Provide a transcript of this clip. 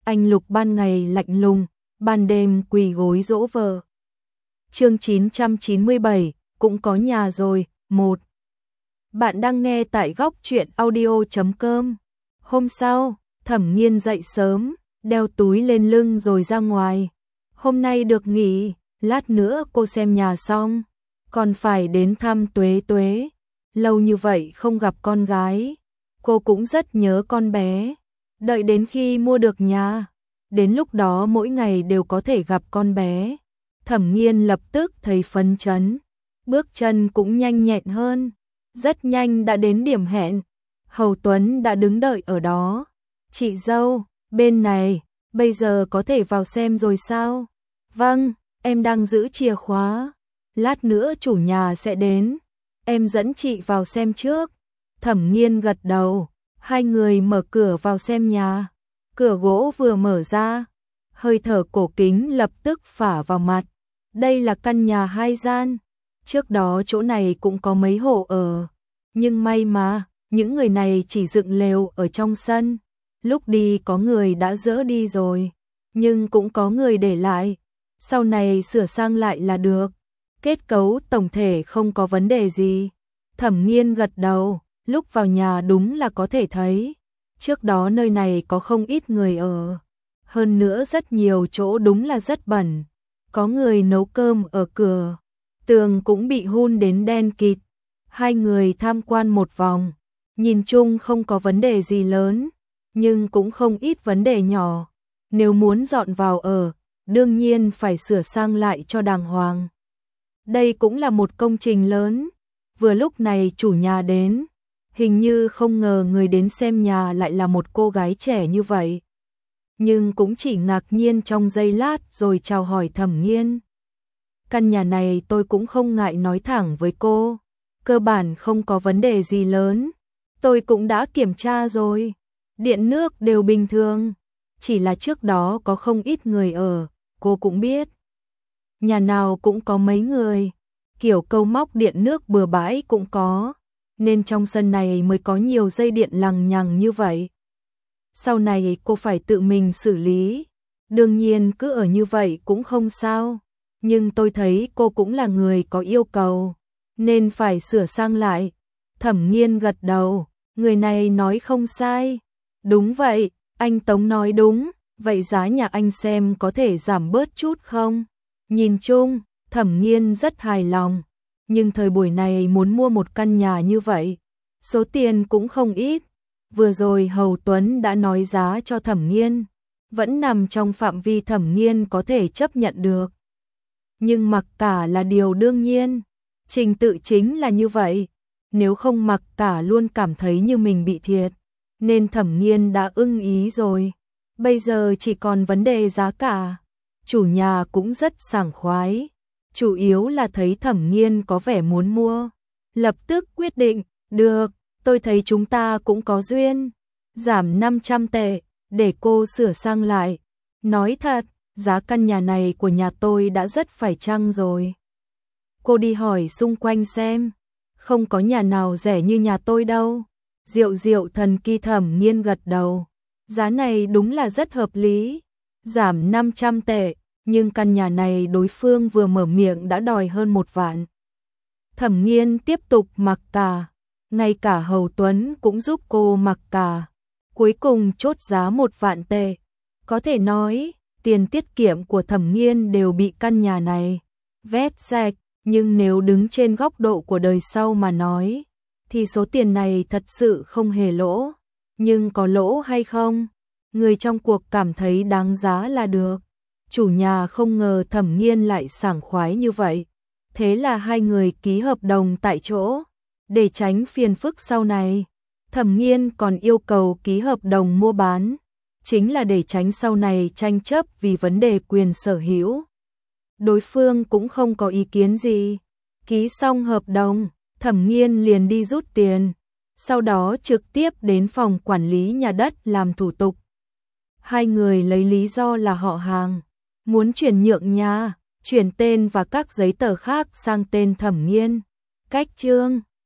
anh Lục ban ngày lạnh lùng, ban đêm quỳ gối dỗ vợ. Chương 997, cũng có nhà rồi. 1. Bạn đang nghe tại góc truyện audio.com. Hôm sau, Thẩm Nghiên dậy sớm, đeo túi lên lưng rồi ra ngoài. Hôm nay được nghỉ, lát nữa cô xem nhà xong, còn phải đến thăm Tuế Tuế. Lâu như vậy không gặp con gái, cô cũng rất nhớ con bé. Đợi đến khi mua được nhà, đến lúc đó mỗi ngày đều có thể gặp con bé. Thẩm Nghiên lập tức thấy phấn chấn, bước chân cũng nhanh nhẹn hơn. Rất nhanh đã đến điểm hẹn, Hầu Tuấn đã đứng đợi ở đó. Chị dâu, bên này, bây giờ có thể vào xem rồi sao? Vâng, em đang giữ chìa khóa. Lát nữa chủ nhà sẽ đến, em dẫn chị vào xem trước. Thẩm Nghiên gật đầu, hai người mở cửa vào xem nhà. Cửa gỗ vừa mở ra, hơi thở cổ kính lập tức phả vào mặt. Đây là căn nhà 2 gian, trước đó chỗ này cũng có mấy hộ ở. Nhưng may mà, những người này chỉ dựng lều ở trong sân. Lúc đi có người đã dỡ đi rồi, nhưng cũng có người để lại. Sau này sửa sang lại là được. Kết cấu tổng thể không có vấn đề gì. Thẩm Nghiên gật đầu, lúc vào nhà đúng là có thể thấy. Trước đó nơi này có không ít người ở. Hơn nữa rất nhiều chỗ đúng là rất bẩn. Có người nấu cơm ở cửa. Tường cũng bị hun đến đen kịt. Hai người tham quan một vòng. Nhìn chung không có vấn đề gì lớn, nhưng cũng không ít vấn đề nhỏ. Nếu muốn dọn vào ở, đương nhiên phải sửa sang lại cho đàng hoàng. Đây cũng là một công trình lớn. Vừa lúc này chủ nhà đến, hình như không ngờ người đến xem nhà lại là một cô gái trẻ như vậy. Nhưng cũng chỉ ngạc nhiên trong giây lát rồi chào hỏi Thẩm Nghiên. Căn nhà này tôi cũng không ngại nói thẳng với cô, cơ bản không có vấn đề gì lớn. Tôi cũng đã kiểm tra rồi, điện nước đều bình thường, chỉ là trước đó có không ít người ở, cô cũng biết. Nhà nào cũng có mấy người, kiểu câu móc điện nước bừa bãi cũng có, nên trong sân này mới có nhiều dây điện lằng nhằng như vậy. Sau này cô phải tự mình xử lý, đương nhiên cứ ở như vậy cũng không sao, nhưng tôi thấy cô cũng là người có yêu cầu, nên phải sửa sang lại. Thẩm Nghiên gật đầu, người này nói không sai. Đúng vậy, anh Tống nói đúng, vậy giá nhà anh xem có thể giảm bớt chút không? Nhìn chung, Thẩm Nghiên rất hài lòng, nhưng thời buổi này muốn mua một căn nhà như vậy, số tiền cũng không ít. Vừa rồi Hầu Tuấn đã nói giá cho Thẩm Nghiên, vẫn nằm trong phạm vi Thẩm Nghiên có thể chấp nhận được. Nhưng mặc cả là điều đương nhiên, trình tự chính là như vậy, nếu không mặc cả luôn cảm thấy như mình bị thiệt, nên Thẩm Nghiên đã ưng ý rồi. Bây giờ chỉ còn vấn đề giá cả. Chủ nhà cũng rất sảng khoái, chủ yếu là thấy Thẩm Nghiên có vẻ muốn mua, lập tức quyết định, được, tôi thấy chúng ta cũng có duyên, giảm 500 tệ, để cô sửa sang lại. Nói thật, giá căn nhà này của nhà tôi đã rất phải chăng rồi. Cô đi hỏi xung quanh xem, không có nhà nào rẻ như nhà tôi đâu. Diệu diệu thần kỳ. Thẩm Nghiên gật đầu, giá này đúng là rất hợp lý, giảm 500 tệ, nhưng căn nhà này đối phương vừa mở miệng đã đòi hơn 1 vạn. Thẩm Nghiên tiếp tục mặc cả, ngay cả Hầu Tuấn cũng giúp cô mặc cả, cuối cùng chốt giá 1 vạn tệ. Có thể nói, tiền tiết kiệm của Thẩm Nghiên đều bị căn nhà này vét sạch, nhưng nếu đứng trên góc độ của đời sau mà nói, thì số tiền này thật sự không hề lỗ. Nhưng có lỗ hay không, người trong cuộc cảm thấy đáng giá là được. Chủ nhà không ngờ Thẩm Nghiên lại sảng khoái như vậy, thế là hai người ký hợp đồng tại chỗ, để tránh phiền phức sau này. Thẩm Nghiên còn yêu cầu ký hợp đồng mua bán, chính là để tránh sau này tranh chấp vì vấn đề quyền sở hữu. Đối phương cũng không có ý kiến gì. Ký xong hợp đồng, Thẩm Nghiên liền đi rút tiền, sau đó trực tiếp đến phòng quản lý nhà đất làm thủ tục. Hai người lấy lý do là họ hàng, muốn chuyển nhượng nhà, chuyển tên và các giấy tờ khác sang tên Thẩm Nghiên. Cách chương